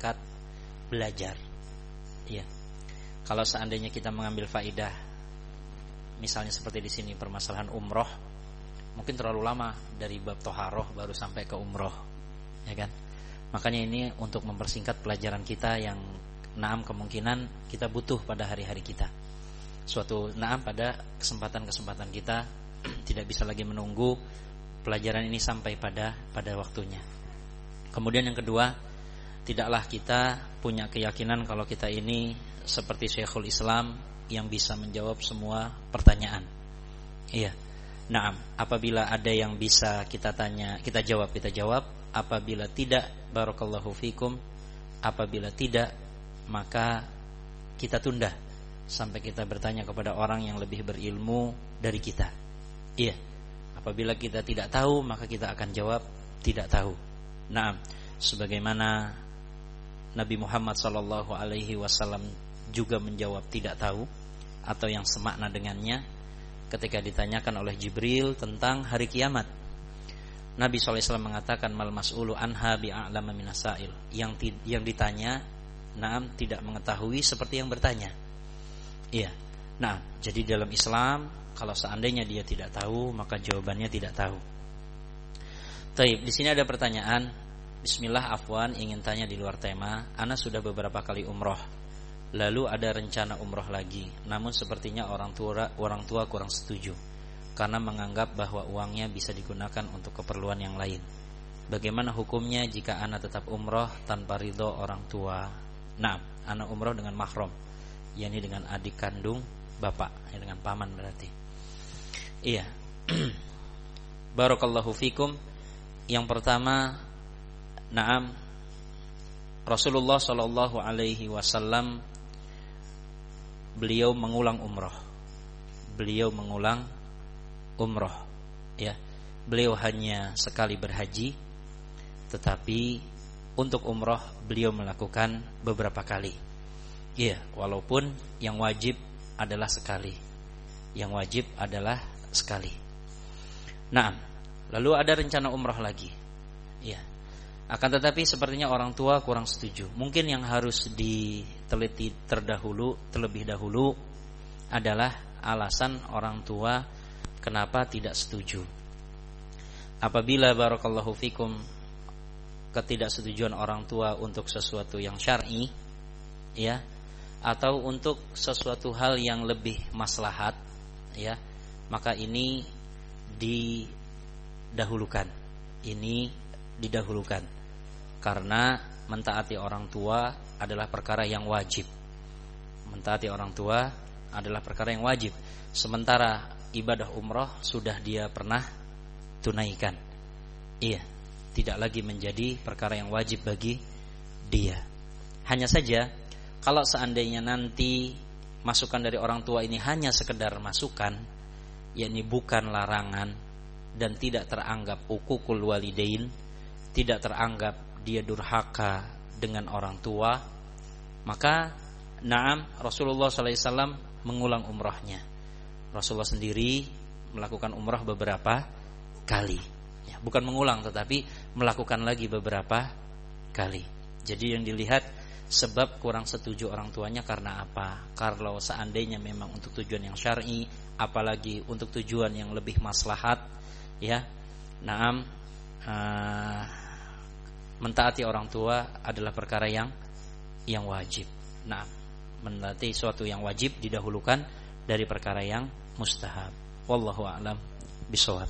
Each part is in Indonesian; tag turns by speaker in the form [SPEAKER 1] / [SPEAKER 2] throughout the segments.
[SPEAKER 1] mempersingkat belajar. Iya. Kalau seandainya kita mengambil faidah, misalnya seperti di sini permasalahan umroh, mungkin terlalu lama dari bab toharoh baru sampai ke umroh, ya kan? Makanya ini untuk mempersingkat pelajaran kita yang kemungkinan kita butuh pada hari-hari kita. Suatu pada kesempatan-kesempatan kita tidak bisa lagi menunggu pelajaran ini sampai pada waktunya. Kemudian yang kedua, tidaklah kita punya keyakinan kalau kita ini seperti Syekhul Islam yang bisa menjawab semua pertanyaan. Iya. Apabila ada yang bisa kita tanya, kita jawab. Apabila tidak, barakallahu fikum. Apabila tidak, maka kita tunda sampai kita bertanya kepada orang yang lebih berilmu dari kita. Iya. Apabila kita tidak tahu, maka kita akan jawab tidak tahu. Sebagaimana Nabi Muhammad SAW juga menjawab tidak tahu atau yang semakna dengannya ketika ditanyakan oleh Jibril tentang hari kiamat. Nabi SAW mengatakan mal mas'ulu anha bi'a'lama minasail. Yang ditanya tidak mengetahui seperti yang bertanya. Iya. Jadi dalam Islam kalau seandainya dia tidak tahu, maka jawabannya tidak tahu. Taib, di sini ada pertanyaan. Bismillah, afwan, ingin tanya di luar tema. Ana sudah beberapa kali umroh, lalu ada rencana umroh lagi. Namun sepertinya orang tua kurang setuju karena menganggap bahwa uangnya bisa digunakan untuk keperluan yang lain. Bagaimana hukumnya jika ana tetap umroh tanpa ridho orang tua? Ana umroh dengan mahram, yakni dengan adik kandung bapak, dengan paman berarti. Iya. Barakallahu fikum. Yang pertama, Rasulullah sallallahu alaihi wasallam beliau mengulang umroh. Ya. Beliau hanya sekali berhaji, tetapi untuk umroh beliau melakukan beberapa kali. Iya, walaupun yang wajib adalah sekali. Lalu ada rencana umroh lagi. Ya. Akan tetapi sepertinya orang tua kurang setuju. Mungkin yang harus diteliti terlebih dahulu adalah alasan orang tua kenapa tidak setuju. Apabila barakallahu fikum ketidaksetujuan orang tua untuk sesuatu yang syar'i, ya, atau untuk sesuatu hal yang lebih maslahat, ya, maka ini didahulukan. Karena mentaati orang tua adalah perkara yang wajib. Sementara ibadah umroh sudah dia pernah tunaikan. Iya, tidak lagi menjadi perkara yang wajib bagi dia. Hanya saja kalau seandainya nanti masukan dari orang tua ini hanya sekedar masukan, yakni bukan larangan dan tidak teranggap uququl walidain, tidak teranggap dia durhaka dengan orang tua, maka Rasulullah SAW mengulang umrahnya. Rasulullah sendiri melakukan umrah beberapa kali, ya, bukan mengulang tetapi melakukan lagi beberapa kali. Jadi yang dilihat sebab kurang setuju orang tuanya karena apa? Kalau seandainya memang untuk tujuan yang syar'i, apalagi untuk tujuan yang lebih maslahat, ya, mentaati orang tua adalah perkara yang wajib. Mentaati suatu yang wajib didahulukan dari perkara yang mustahab. Wallahu a'lam bishawab.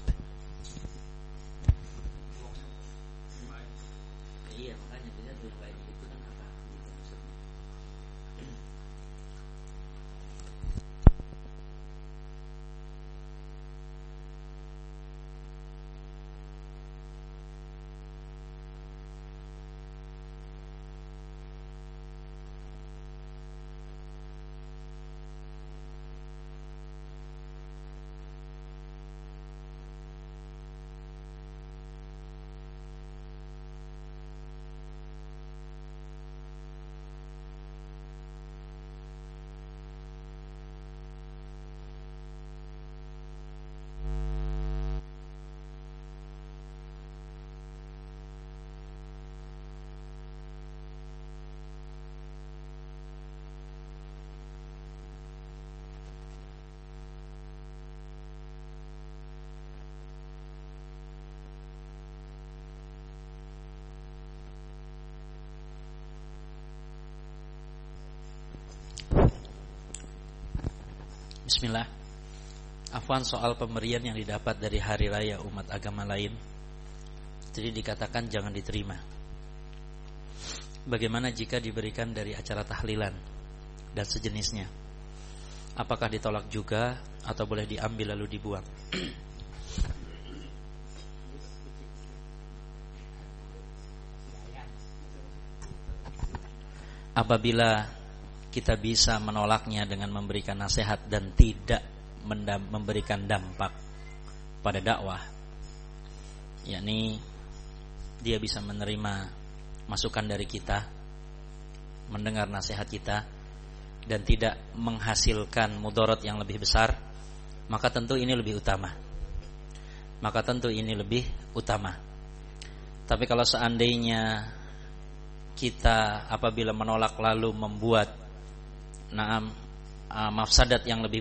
[SPEAKER 1] Bismillah. Afwan, soal pemberian yang didapat dari hari raya umat agama lain, jadi dikatakan jangan diterima. Bagaimana jika diberikan dari acara tahlilan dan sejenisnya? Apakah ditolak juga atau boleh diambil lalu dibuang? Apabila kita bisa menolaknya dengan memberikan nasihat dan tidak memberikan dampak pada dakwah, yakni dia bisa menerima masukan dari kita, mendengar nasihat kita, dan tidak menghasilkan mudarat yang lebih besar, maka tentu ini lebih utama. Tapi kalau seandainya kita apabila menolak lalu membuat mafsadat yang lebih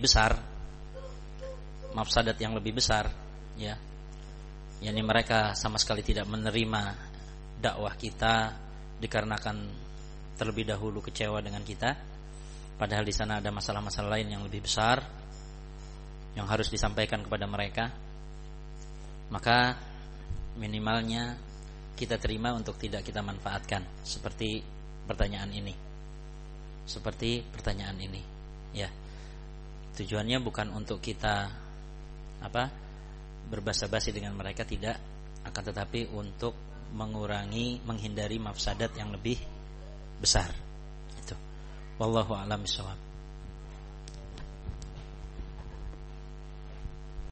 [SPEAKER 1] besar, ya, yakni mereka sama sekali tidak menerima dakwah kita dikarenakan terlebih dahulu kecewa dengan kita, padahal di sana ada masalah-masalah lain yang lebih besar yang harus disampaikan kepada mereka, maka minimalnya kita terima untuk tidak kita manfaatkan seperti pertanyaan ini, ya. Tujuannya bukan untuk kita berbasa-basi dengan mereka, tidak, akan tetapi untuk menghindari mafsadat yang lebih besar. Itu. Wallahu a'lam bishawab.